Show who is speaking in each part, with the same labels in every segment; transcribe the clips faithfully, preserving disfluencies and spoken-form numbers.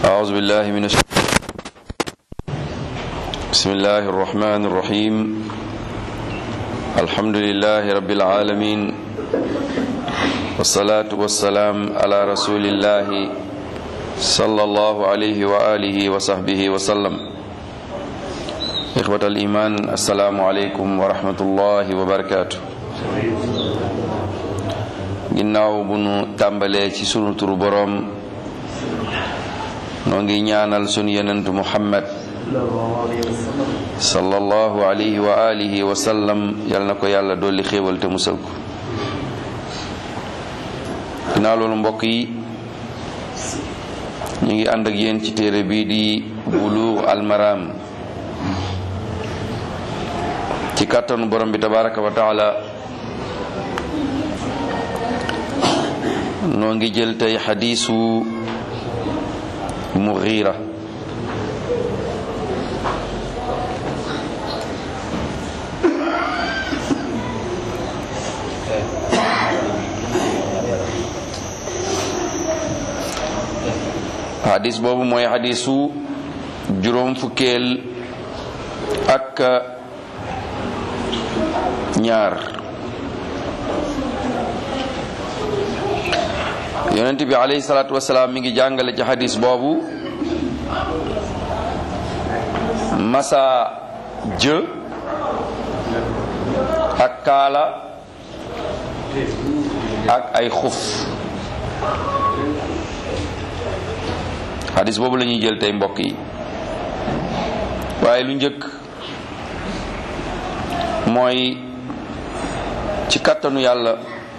Speaker 1: أعوذ بالله من الشيطان. بسم الله الرحمن الرحيم. الحمد لله رب العالمين، والصلاة والسلام على رسول الله صلى الله عليه وآله وصحبه وسلم. إخوة الإيمان، السلام عليكم ورحمة الله وبركاته. ginnaaw bu nu tàmbalee ci sunu turu boroom, noo ngi ñaanal sunu yonentu Muhammad sallallahu alayhi wa alihi wa sallam, yal na ko yàlla dolli xéewal te musal ko. ginnaaw loolu mbokk yi, ñu ngi ànd ak yéen ci téere bii di Bulugh al-Maram ci kàttanu borom bi tabaraka wa taala. noo ngi jël tey xadiisu Mughira. xadiis boobu mooy xadiisu juróom fukkeel ak ñaar. yonent bi alayhi salaatu wasalaam mi ngi jàngale ci xadis boobu masa jë ak kaala ak ay xuf. xadis boobu la ñuy jël tey mbokk yi, waaye lu njëkk mooy ci kattanu yàlla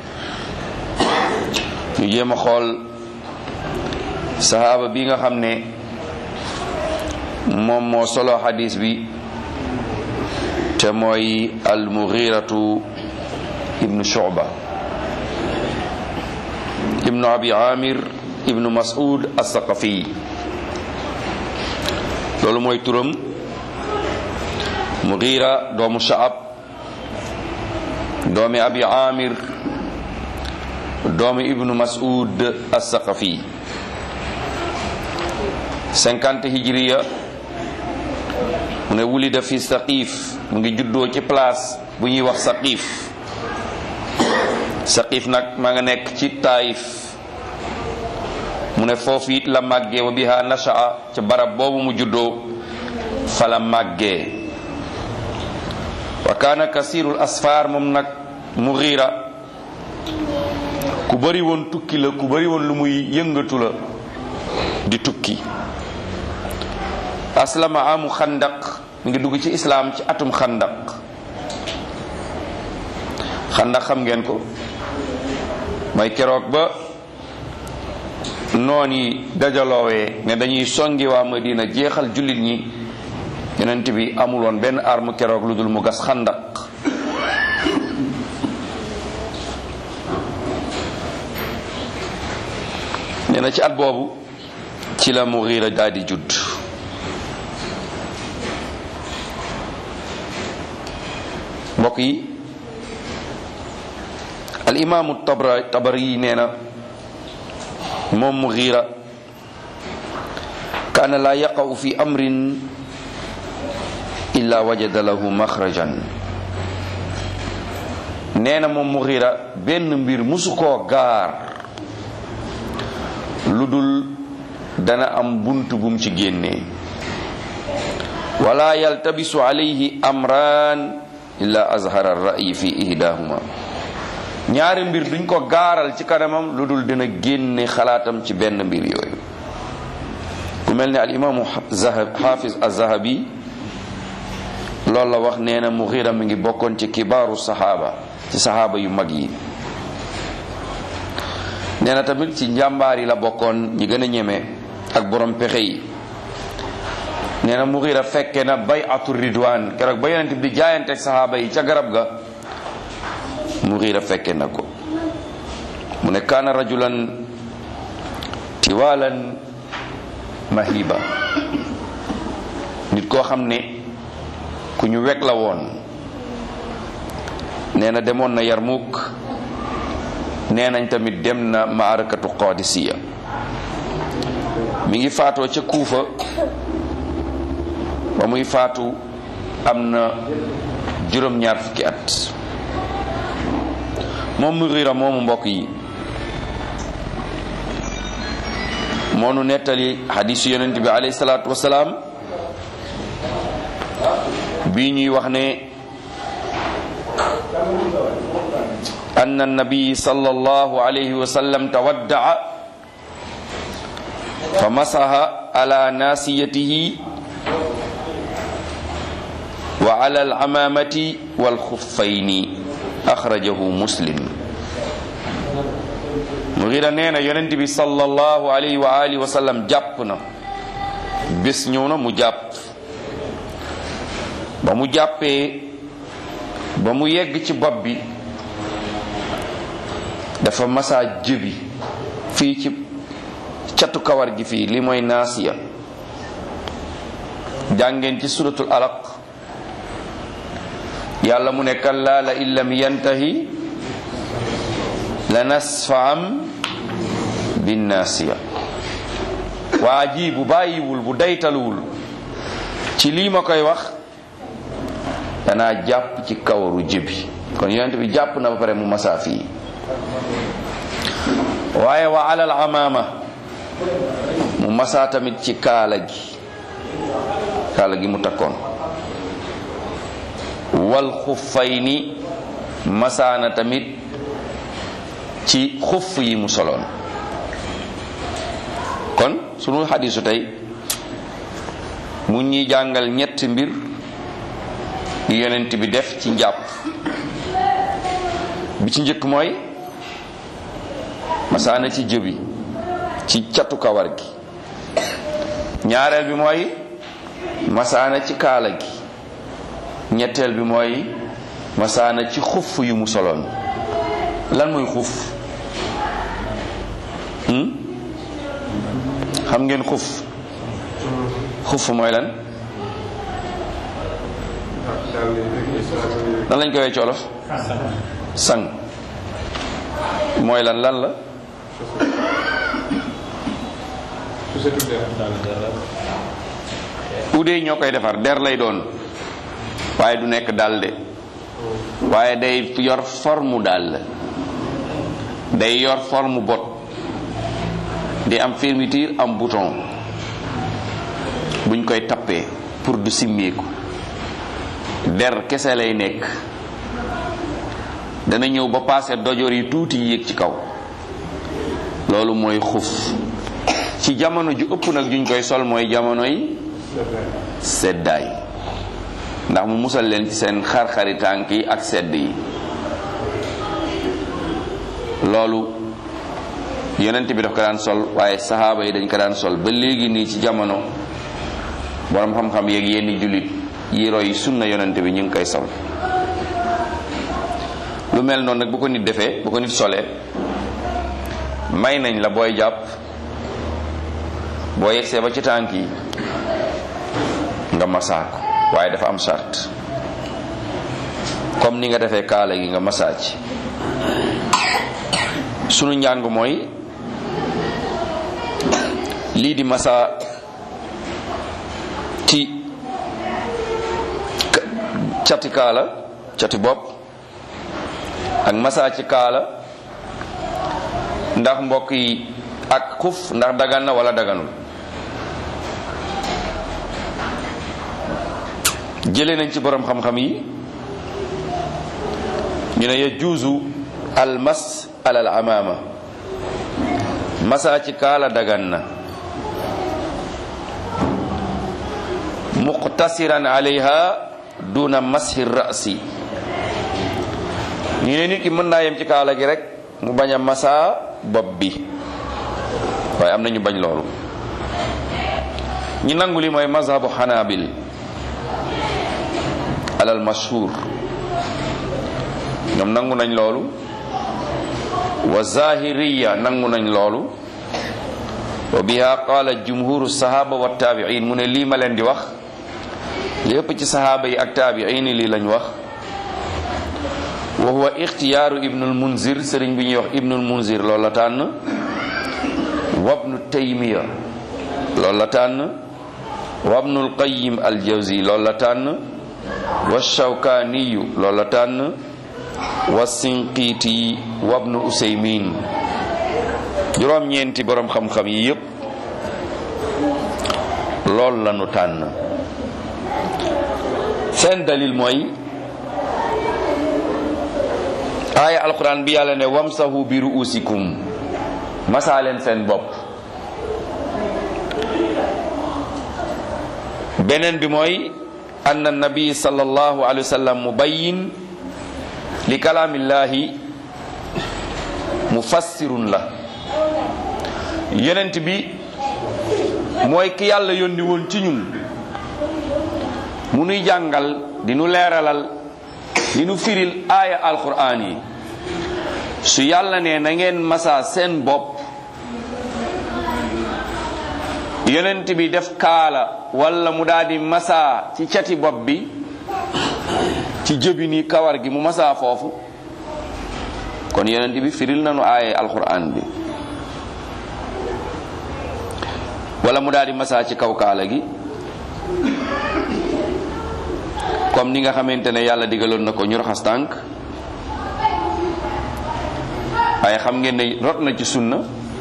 Speaker 1: ñu jéem a xool sahaaba bi nga xam ne moom moo solo xadis bi, te mooy al-Mughiratu ibnu Shu'ba ibnu Abi Amir ibnu Mas'ud as-Saqafi. loolu mooy turam, Mughira doomu Sha'ab doomi Abi Amir doomi ibnu Mas'ud as-Saqafi. cinquante hijriya mu ne wulida fi Saqif, mu ngi juddoo ci place bu ñuy wax Saqif. Saqif nag maa nga nekk ci Taif. mu ne foofu it la màggee, wa biha nasha'a, ca barab boobu mu juddoo fa la màggee. wa kaana kasirul asfar, moom nag Mughira ku bari woon tukki la, ku bari woon lu muy yëngatu la di tukki. aslama amu xandaq, mi ngi dugg ci islaam ci atum xandaq. xandaq xam ngeen ko, mooy keroog ba noon yi dajaloowee ne dañuy songi waa Madina jeexal jullit ñi. yonent bi amul woon benn arme keroog lu dul mu gas xandaq. nee na ci at boobu ci la Mughira daal di judd. mbokk yi, al imaamu Tabari nee na moom Mughira kaana laa yaqa'u fi amrin illa wajada lahu maxrajan. nee na moom Mughira benn mbir musu koo gaar lu dul dana am bunt bum ci génnee. wala yaltabisu alayhi amran illa azhara ar-ra'yi fi ihdahuma. ñaari mbir duñ ko gaaral ci kanamam lu dul dina génne xalaatam ci benn mbir yooyu. ku mel ne al imaamu Hafiz az-Zahabi loolu la wax. nee na Mughira mi ngi bokkoon ci kibaaru saxaaba, ci saxaaba yu mag yi. nee na tamit ci njàmbaar yi la bokkoon, ñi gën a ñeme ak borom pexe yi. nee na Mughira fekke na bay'atu ridwaan, keroog ba yonent bi di jaayanteeg saxaaba yi ca garab ga, Mughira fekke na ko. mu ne kaana rajulan tiwalan mahiba, nit koo xam ne ku ñu wekk la woon. nee na demoon na Yarmuk, nee nañ tamit dem na maarakatu Qadisiya. mi ngi faatoo ca Kuufa ba muy faatu am na juróom-ñaar fukki at. moom Mughira moomu mbokk yi moo nu nettali xadiisu yonent bi alayhi salaatu wasalaam bii ñuy wax ne anna an-nabi sallallahu alayhi wa sallam tawaddaa fa masaha ala nasiyatihi wa ala al-amamati wal xuffayni axrajahu muslim. Mughira nee na yonent bi sallallahu alayhi wa alihi wa sallam jàpp na bés ñëw na mu jàpp ba mu jàppee ba mu yegg ci bopp bi dafa masaa jëbi fii ci catu kawar gi fii li mooy naasiya. jàngeen ci suratul alaq yàlla mu ne kallaa la in lam yantahi la nasfaam bin naasiya. waa ji bu bàyyiwul bu daytaluwul ci lii ma koy wax danaa jàpp ci kawaru jëbi. kon yonent bi jàpp na ba pare mu masaa fii. waaye wa alal amaama mu masaa tamit ci kaala gi kaala gi mu takkoon. wal xuffayni masaana tamit ci xuff yi mu soloon. kon sunu xadiisu tey mu ñuy jàngal ñetti mbir yu yonent bi def ci njàpp. bi ci njëkk mooy masaana ci jëbi ci catu kawar gi. ñaareel bi mooy masaana ci kaala gi. ñetteel bi mooy masaana ci xuff yu mu soloon. lan mooy xuff? xam ngeen xuff? xuff mooy lan? lan lañ koy wee ci Wolof? sang. mooy lan lan la? udey ñoo koy defar der lay doon waaye du nekk dal de waaye day yor forme dal day yor forme bot di am fermeture am bouton buñ koy tappee pour du simmeeku. der kese lay nekk dana ñëw ba paase dojor yi tuuti yéeg ci kaw. loolu mooy xuf. ci jamono ju ëpp nag juñ koy sol mooy jamonoy seddaay ndax mu musal leen ci seen xar-xari tànk yi ak sedd yi. loolu yonent bi daf ko daan sol waaye saxaaba yi dañ ko daan sol ba léegi nii ci jamono borom xam-xam yeeg yenn jullit yi roy sunna yonent bi ñu ngi koy sol. lu mel noonu nag bu ko nit defee bu ko nit solee may nañ la booy jàpp boo yegsee ba ci tànk yi nga masaa ko waaye dafa am sart comme ni nga defee kaala gi nga masaa ci. sunu njàng mooy lii di masaa ci cati kaala cati bopp ak masaa ci kaala ndax mbokk yi ak xuf ndax dagan na wala daganul. jëlee nañ ci borom xam-xam yi ñu ne yajuuzu almas alal amaama masaa ci kaala dagan na muqtasiran alayha duna mashi rasi. ñu ne nit ki mën naa yem ci kaala gi rek mu bañ a masaa bopp bi waaye am na ñu bañ loolu. ñi nangu li mooy mazhabu xanaabil alal mashhur ñoom nangu nañ loolu. wa zahiriya nangu nañ loolu. wa biha qaala jumhuru sahaba wa taabiin mu ne lii ma leen di wax lépp ci sahaaba yi ak taabiin lii lañ wax. wa huwa ixtiyaaru ibnul munzir sëriñ bi ñuy wax ibnul munzir loolu la tànn. wa ibnu taymiya loolu la tànn wa ibnul qayyim al jawzi loolu la tànn wa shawkaaniyu loolu la tànn wa sinqiiti wa ibnu usaymin juróom-ñeenti borom xam-xam yi yépp loolu la nu tànn seen dalil mooy aaya alquran bi yàlla ne wamsahu bi ruusikum masaa leen seen bopp. beneen bi mooy anna nabi sallallahu alayhi wa sallam mubayyin li kalaamillahi mufassirun la yonent bi mooy ki yàlla yónni woon ci ñun mu nuy jàngal di nu leeralal di nu firil aaya alquran yi su yàlla ne na ngeen masaa seen bopp yonent bi def kaala wala mu daldi masaa ci cati bopp bi ci jëbi ni kawar gi mu masaa foofu kon yonent bi firil nañu aaya alquran bi wala mu daldi masaa ci kaw kaala gi comme ni nga xamante ne yàlla digaloon na ko ñu raxas tànk waaye xam ngeen ne rot na ci sunna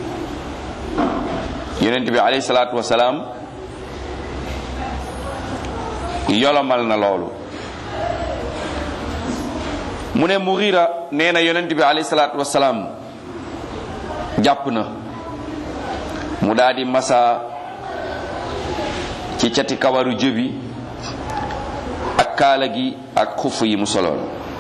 Speaker 1: yonent bi alayhi salaatu wasalaam yolomal na loolu mu ne Mughira nee na yonent bi alayhi salaatu wasalaam jàpp na mu daal di masa ci cati kawaru jëbi ak kaala gi ak xuf yi mu soloon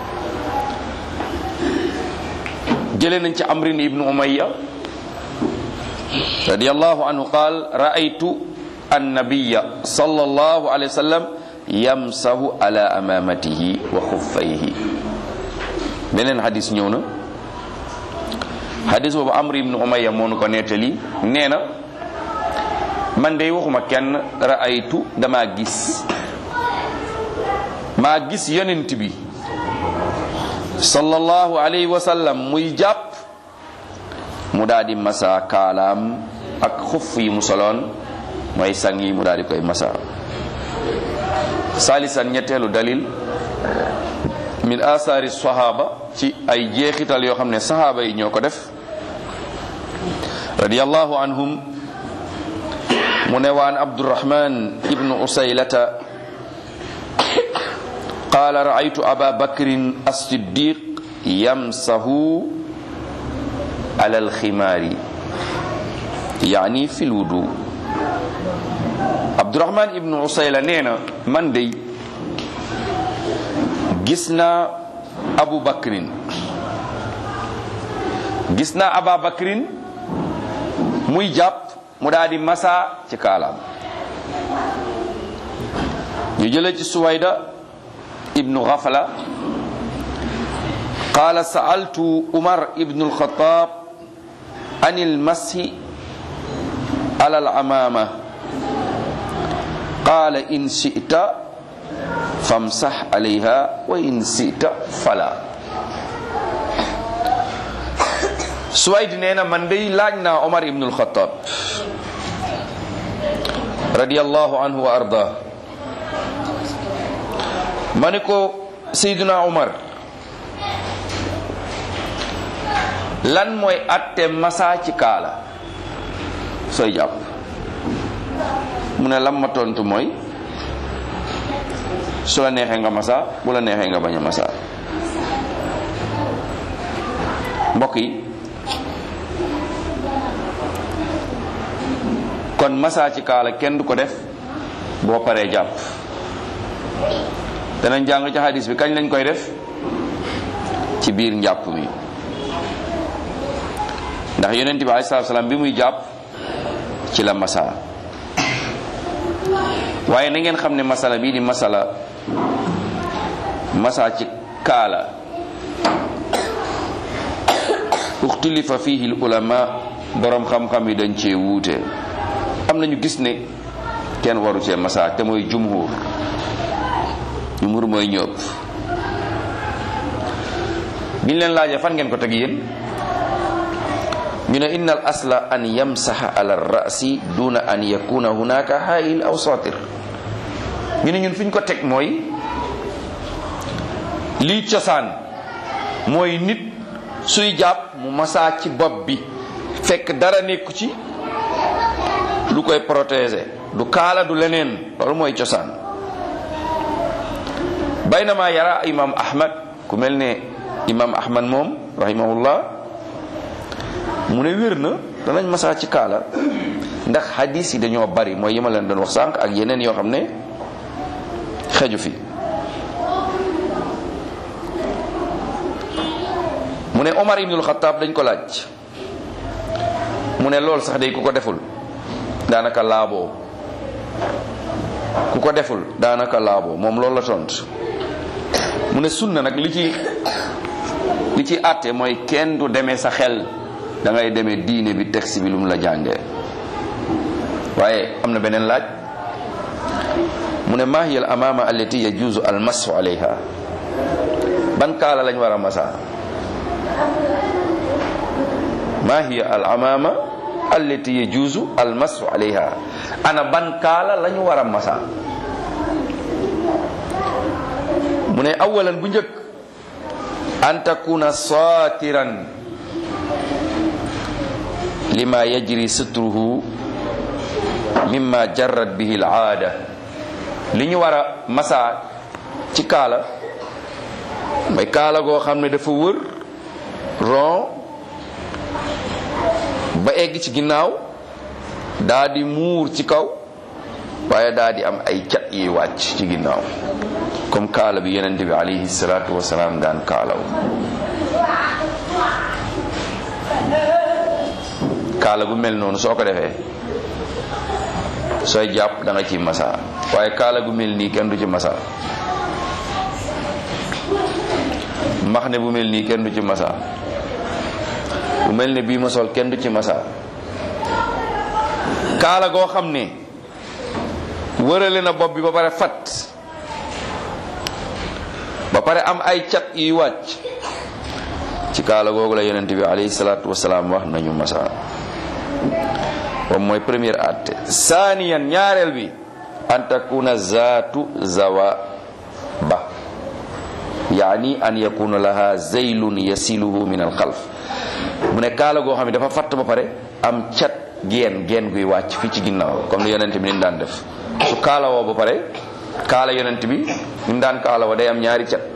Speaker 1: jëlee nañ ci amrin ibnu umayya radiyallahu anhu qaal ra'aytu annabiyya sallallahu alayhi wa sallam yamsahu ala amamatihi wa xuffayhi. beneen hadis ñëw na hadis boobu amr ibnu umayya moo nu ko nettali nee na man de waxuma kenn ra'aytu dama gis maa gis yonent bi sallallahu alayhi wa sallam muy jàpp mu daal di masa kaalaam ak xuff yi mu soloon mooy sang yi mu daal di koy masa. salisan ñetteelu dalil min asaari sahaba ci ay jeexital yoo xam ne sahaba yi ñoo ko def radiyallahu anhum mu ne waan abdurrahman ibnu usaylata qaala ra'aytu aba bakrin as-siddiq yamsahu ala al-khimaari yaani fi l-wudu. abdurrahman ibnu usayla nee na man dey gis naa abu bakrin gis naa aba bakrin muy jàpp mu daal di masa ci kaalaam. ñu jëlee ci suwayda ibnu ghafla qaala sa'altu umar ibnu al-khattab an al-mashi ala al-amama qaala in shi'ta famsah alayha wa in shi'ta fala. Suwayd nee na man day laaj naa Omar ibn al-Khattab radiyallahu anhu wa arda ma ne ko Seydina Omar lan mooy atte masa ci kaala sooy jàpp mu ne lam ma tontu mooy su la neexee nga masa bu la neexee nga bañ a masa. mbokk yi kon masa ci kaala kenn du ko def boo paree jàpp. danañ jàng ci hadis bi kañ lañ koy def ci biir njàpp mi ndax yonent bi alayhi salaatu salaam bi muy jàpp ci la masa. waaye na ngeen xam ne masala bii di masala masa ci kaala uxtilifa fihi al ulama borom xam-xam yi dañ cee wuute. am nañu gis ne kenn waru cee masa te mooy jumhur jumhur mooy ñëpp. biñ leen laajee fan ngeen ko teg yéen ñu ne inna al asla an yamsaha ala rasi duna an yakuna hunaka hail aw satir. ñu ne ñun fi ñu ko teg mooy lii cosaan mooy nit suy jàpp mu masaa ci bopp bi fekk dara nekku ci lu koy protéger, du kaala du leneen, loolu mooy cosaan. baynama yara imam ahmad, ku mel ne imam ahmad moom rahimahullah mu ne wér na danañ masaa ci kaala ndax hadis yi dañoo bari, mooy yi ma leen doon wax sànq ak yeneen yoo xam ne xeju fi. mu ne Omar ibnul Xattaab dañ ko laaj, mu ne loolu sax day ku ko deful daanaka laaboo, ku ko deful daanaka laaboo, moom loolu la tont. mu ne sunna nag li ci li ci àtte mooy kenn du demee sa xel, da ngay demee diine bi texte bi lu mu la jàngee. waaye am na beneen laaj, mu ne maa hiya al amaama allati yajuuzu al masu alayha, ban kaala lañ war a masa? maa hiya al amaama allati yajuuzu al masu alayha, ana ban kaala lañu war a masa? mu ne awalan bu njëkk an takuna saatiran lima yajri sutruhu mimma jarrat bihi al aada. li ñu war a masa ci kaala mooy kaala goo xam ne dafa wër ron ba egg ci ginnaaw, daa di muur ci kaw, waaye daa di am ay cat yi wàcc ci ginnaaw, comme kaala bi yonent bi alayhi salaatu wasalaam daan kaalaw. kaala gu mel noonu soo ko defee sooy jàpp da nga ci masa, waaye kaala gu mel nii kenn du ci masa. mbaxne bu mel nii kenn du ci masa, bu mel ne bii ma sol kenn du ci masa. kaala goo xam ne wërale na bopp bi ba pare fat, ba pare am ay cat yuy wàcc, ci kaala googu la yonent bi alayhi salaatu wasalaam wax nañu masa. moom mooy première atte. saaniyan ñaareel bi an takuna zaatu zawaba, yaani an yakuna laha zaylun yasiluhu min alxalf. mu ne kaala goo xam ne dafa fatt ba pare am cat geen geen guy wàcc fii ci ginnaaw, comme ni yonent bi ni daan def. su kaala woo ba pare, kaala yonent bi ni mu daan kaala woo day am ñaari cat,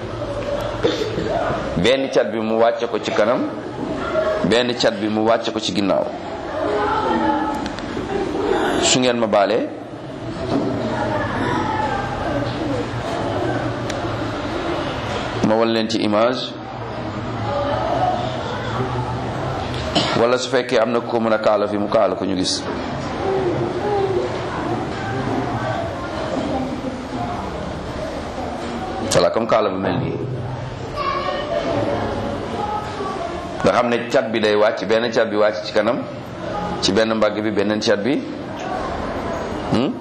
Speaker 1: benn cat bi mu wàcce ko ci kanam, benn cat bi mu wàcce ko ci ginnaaw. su ngeen ma baalee ma wal leen ci image, wala su fekkee am na ko mën a kaala fi mu kaala ko ñu gis. voilà comme kaala bu mel nii nga xam ne cat bi day wàcc, benn cat bi wàcc ci kanam, ci benn mbagg bi, beneen cat bi hmm?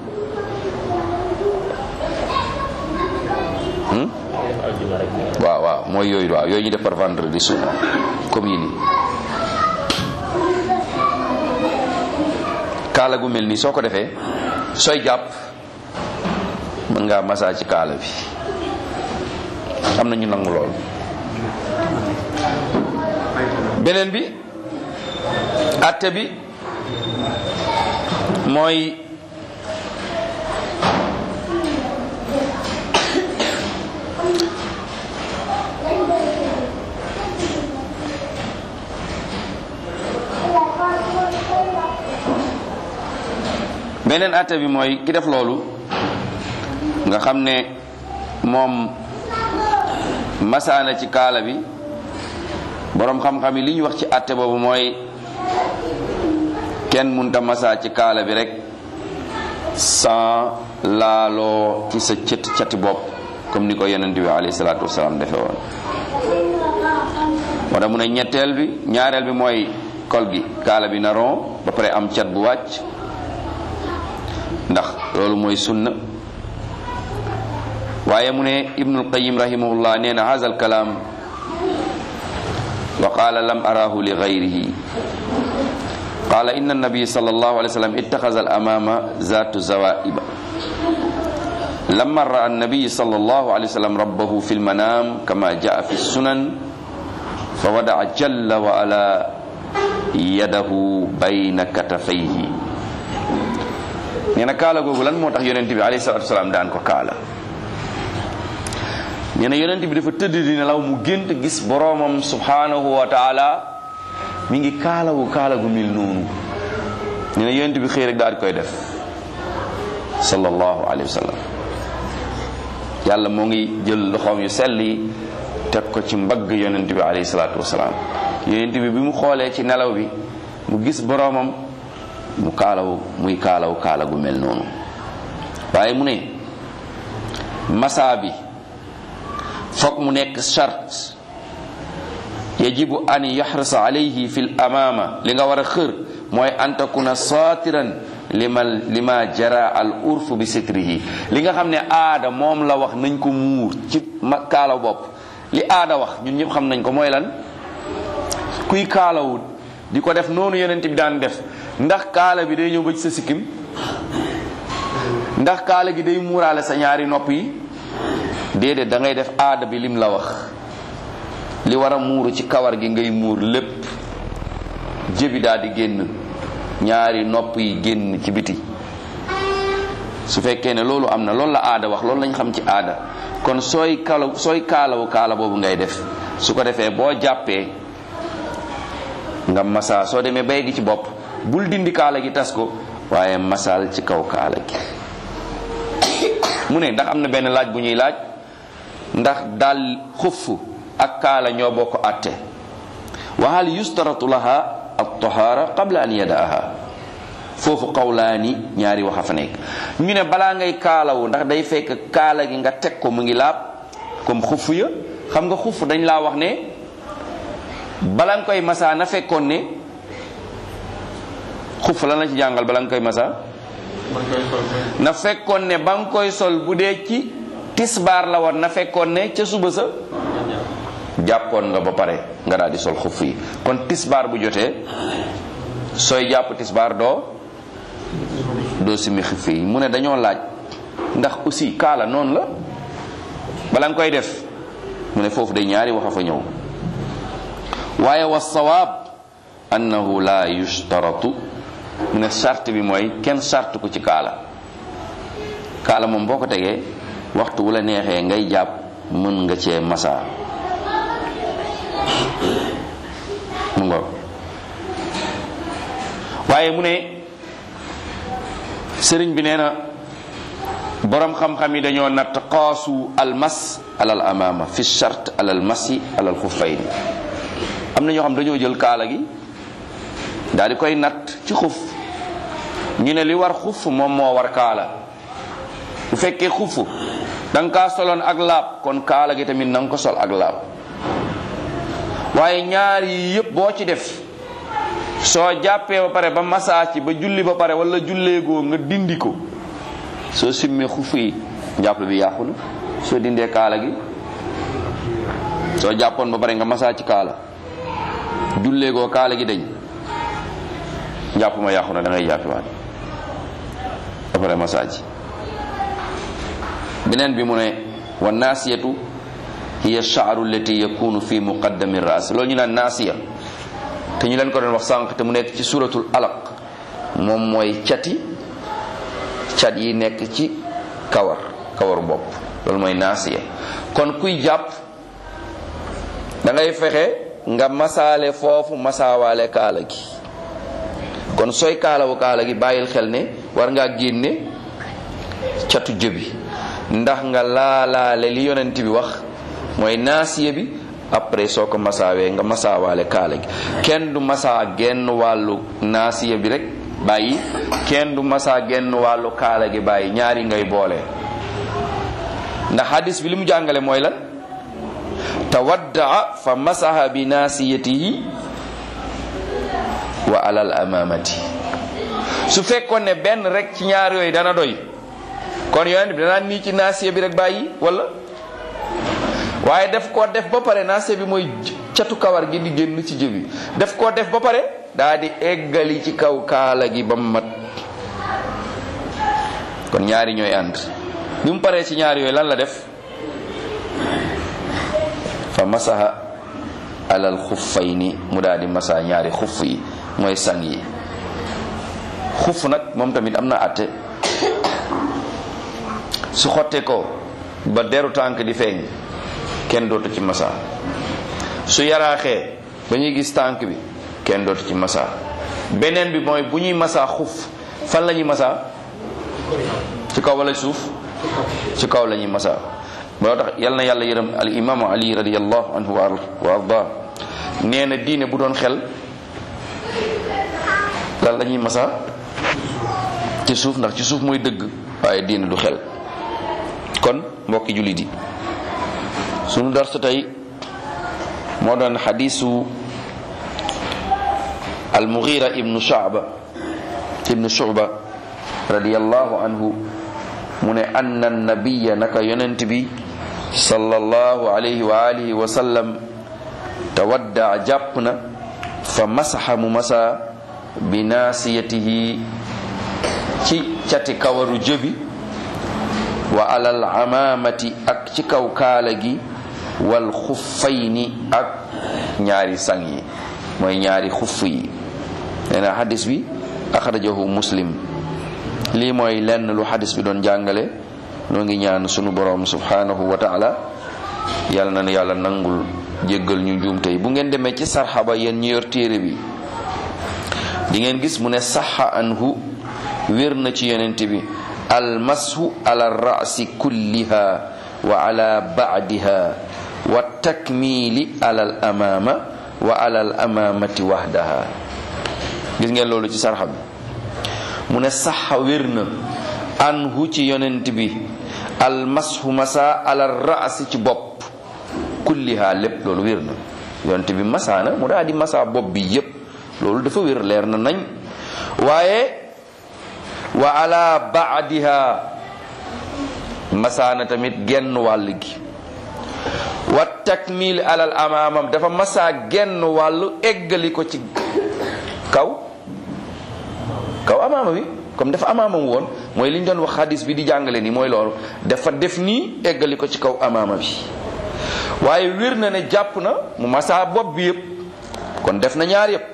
Speaker 1: Hmm? waaw waaw mooy yooyu, waaw yooyu ñu def par vendredi souvent comme yi nii. kaala gu mel nii soo ko defee sooy jàpp mën ngaa masaa ci kaala bi, am na ñu nangu lool. beneen bi atte bi mooy beneen atte bi mooy ki def loolu nga xam ne moom masaana ci kaala bi, boroom xam-xam yi li ñu wax ci atte boobu mooy kenn munta masaa ci kaala bi rek sans laaloo ci sa cët cati bopp, comme ni ko yonent bi alayhi salaatu wasalaam defe woon. moo tax mu ne ñetteel bi ñaareel bi mooy kol gi kaala bi na ron ba pare am cat bu wàcc, ndax loolu mooy sunna. waaye mu ne Ibnul Qayyim rahimahullah nee na haazal kalaam wa qaala lam arahu li gayrihi, qaala inna nabiy sallallahu alayhi wa sallam ittaxaza al amaama zaatu zawaiba lamma raa annabiy sallallahu alayhi wa sallam rabbahu fi lmanaam kama jaa fi sunan fa wadaa jalla wa ala yadahu bayna katafayhi. nee na kaala googu lan moo tax yonent bi alayhi salaatu wasalaam daan ko kaala. nee na yonent bi dafa tëdd di nelaw mu gént gis boroomam subhanahu wa taala mi ngi kaalawu kaala gu mil noonu. nee na yonent bi xëy rek daal di koy def sallallahu alayhi wa sallam. yàlla moo ngi jël loxoom yu sell yi teg ko ci mbagg yonent bi alayhi salaatu wasalaam. yonent bi bi mu xoolee ci nelaw bi mu gis boroomam mu kaalawu muy kaalawu kaala gu mel noonu. waaye mu ne masaa bi fokk mu nekk charte yajibu an yaxrasa alayhi fi l amaama. li nga war a xër mooy an takuna saatiran lima lima jara al urfu bi sitrihi. li nga xam ne aada moom la wax nañ ko muur ci kaala bopp, li aada wax ñun ñëpp xam nañ ko mooy lan. kuy kaalawut di ko def noonu yonent bi daan def, ndax kaala bi day ñëw ba ci sa sikkim, ndax kaala gi day muuraale sa ñaari nopp yi? déedéet, da ngay def aada bi lim la wax. li war a muuru ci kawar gi ngay muur lépp, jëbi daal di génn, ñaari nopp yi génn ci biti. su fekkee ne loolu am na, loolu la aada wax, loolu lañ xam ci aada. kon sooy kala sooy kaalawu kaala boobu ngay def. su ko defee boo jàppee nga masa, soo demee bay gi ci bopp bul dindi kaala gi tas ko, waaye masal ci kaw kaala gi. mu ne ndax am na benn laaj bu ñuy laaj, ndax daal xuff ak kaala ñoo bokk àtte. wa hal yustaratu laha at-tahara qabla an yadaaha. foofu qawlaani, ñaari wax a fa nekk. ñu ne balaa ngay kaalawu ndax day fekk kaala gi nga teg ko mu ngi laab comme xuff ya. xam nga xuff dañ laa wax ne bala nga koy masa na fekkoon ne xuff lan la ci jàngal. bala nga koy masa na fekkoon ne ba nga koy sol bu dee ci tisbaar la war, na fekkoon ne ca suba sa jàppoon nga ba pare nga daal di sol xuff yi. kon tisbaar bu jotee sooy jàpp tisbaar doo doo simi xuff yi. mu ne dañoo laaj ndax aussi kaala noonu la bala nga koy def. mu ne foofu day ñaari wax a fa ñëw. waaye wa sawaab annahu la yushtaratu. mu ne charte bi mooy kenn charte ko ci kaala. kaala moom boo ko tegee waxtu wu la neexee ngay jàpp mën nga cee masa. mu ngo waaye mu ne sëriñ bi nee na borom xam-xam yi dañoo natt qaasu almas alal amaama fi charte alal masi alal xuffayni. am na ñoo xam dañoo jël kaala gi daal di koy natt ci xuf. ñu ne li war xuf moom moo war kaala. bu fekkee xuf da nga kaa soloon ak laab, kon kaala gi tamit na nga ko sol ak laab. waaye ñaar yi yëpp boo ci def, soo jàppee ba pare ba masaa ci ba julli ba pare wala julleegoo nga dindi ko, soo simmee xuf yi njàpp bi yàqu na. soo dindee kaala gi, soo jàppoon ba pare nga masaa ci kaala, julleegoo kaala gi dañ, njàpp ma yàqu na, da ngay jàppiwaat ba pare masaa ci. beneen bi mu ne wa naasiyatu hiya sha'ru allati yakunu fi muqaddami ras. loolu ñu naan naasiya te ñu leen ko doon wax sànq te mu nekk ci suratul alaq, moom mooy cati cat yi nekk ci kawar kawaru bopp, loolu mooy naasiya. kon kuy jàpp da ngay fexe nga masaale foofu masaawaale kaala gi. kon sooy kaalawu kaala gi bàyyil xel ne war ngaa génne catu jëbi, ndax nga laalaale li yonent bi wax mooy naasiya bi. après soo ko masaawee nga masaawaale kaala gi. kenn du masaa genn wàllu naasiya bi rek bàyyi, kenn du masaa genn wàllu kaala gi bàyyi, ñaari ngay boole. ndax hadis bi li mu jàngale mooy lan, tawaddaa fa masaha bi naasiyatihi wa alal amamati. su fekkoon ne benn rek ci ñaar yooyu dana doy, kon yonent bi danaa nii ci naasiya bi rek bàyyi wala. waaye def ko def ba pare naasiya bi mooy catu kawar gi di génn ci jëbi def koo def ba pare daa di eggali ci kaw kaala gi ba mu mat. kon ñaari ñooy ànd bi mu paree ci ñaari yooyu lan la def fa masaha alal xuffayni mu daal di masa ñaari xuff yi mooy sang yi. xuff nag moom tamit am na àtte su xotte ko ba deru tànk di feeñ kenn dootu ci masa su yaraaxee ba ñuy gis tànk bi kenn dootu ci masa. beneen bi mooy bu ñuy masa xuff fan la ñuy masa ci kaw wala suuf ci kaw la ñuy masa. moo tax yal na yàlla yërëm al imaamu ali radiyallahu anhu wa arda nee na diine bu doon xel lan la ñuy masa ci suuf ndax ci suuf mooy dëgg waaye diine du xel. kon mbokki jullit yi sunu darsu tey moo doon xadiisu al Mughira ibnu Shu'ba ibnu Shu'ba radiyallahu anhu mu ne anna nabiyya naka yonent bi sallallahu alayhi wa alihi wa sallam tawadda jàpp na fa masaxa mu masa bi naasiyatihi ci cati kawaru jëbi wa alal amaamati ak ci kaw kaala gi wal xuffayni ak ñaari sang yi mooy ñaari xuff yi. nee na xadis bi axrajahu muslim. lii mooy lenn lu xadis bi doon jàngale. noo ngi ñaan sunu borom subhanahu wa taala yàlla na nu yàlla nangul jéggal ñu njuum tey. bu ngeen demee ci sarxaba yéen ñu yor téere bi di ngeen gis mu ne saxa anhu wér na ci yonent bi almashu ala rasi kulliha wa ala ba'diha wa takmili ala al amama wa ala al amamati wahdaha. gis ngeen loolu ci sarxa bi mu ne saxa wér na anhu ci yonent bi almashu masa ala rasi ci bopp kulliha lépp loolu wér na yonent bi masaana mu daa di masa bopp bi yépp loolu dafa wér leer na nañ. waaye wa ala ba'diha masaana tamit genn wàll gi wa takmil alal amaamam dafa masa genn wàllu eggali ko ci kaw kaw amaama bi comme dafa amaamam woon mooy li ñu doon wax hadis bi di jàngale ni mooy loolu dafa def nii eggali ko ci kaw amaama bi. waaye wér na ne jàpp na mu masa bopp bi yëpp kon def na ñaar yëpp.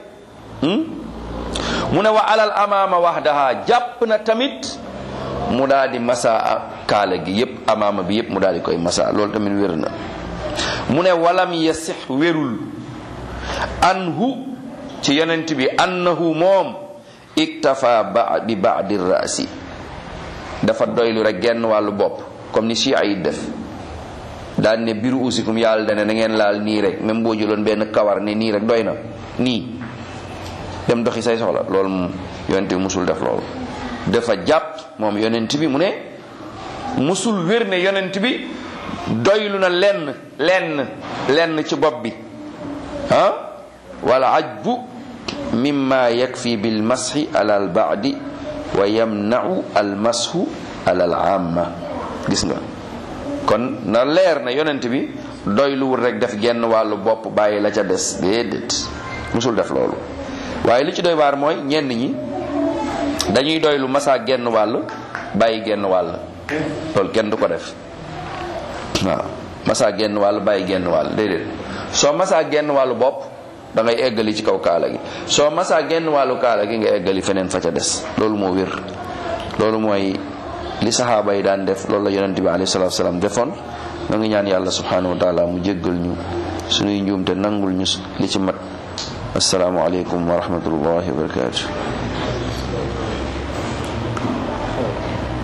Speaker 1: mu ne wa alal amaama wahdaha jàpp na tamit mu daal di masa kaala gi yëpp amaama bi yëpp mu daal di koy masa loolu tamit wér na. mu ne walam yasix wérul anhu ci yonent bi annahu moom iktafa ba bi ba'di rasi dafa doylu rek genn wàllu bopp comme ni chia yi def daan ne biru usikum yàlla dane na ngeen laal nii rek même boo jëloon benn kawar ne nii rek doy na nii dem doxi say soxla loolu moom yonent bi musul def loolu. dafa jàpp moom yonent bi mu ne musul wér ne yonent bi doylu na lenn lenn lenn ci bopp bi ah wala ajbu mimma yakfi bil mashi ala al ba'di wa yamna'u al mashu ala al amma. gis nga kon na leer na yonent bi doyluwul rek def genn wàllu bopp bàyyi la ca des déedéet musul def loolu. waaye li ci doy waar mooy ñenn ñi dañuy doylu masa genn wàll bàyyi genn wàll loolu kenn du ko def waaw masa genn wàll bàyyi genn wàll déedéet soo masa genn wàllu bopp da ngay eggali ci kaw kaala gi soo masa genn wàllu kaala gi nga eggali feneen fa ca des loolu moo wér. loolu mooy li saxaaba yi daan def loolu la yonent bi alayhi salaatu wasalaam defoon. na ngi ñaan yàlla subhanahu wa taala mu jéggal ñu suñuy njuumte nangul ñu li ci mat. assalaamu aleykum wa rahmatullahi wa barakatuh.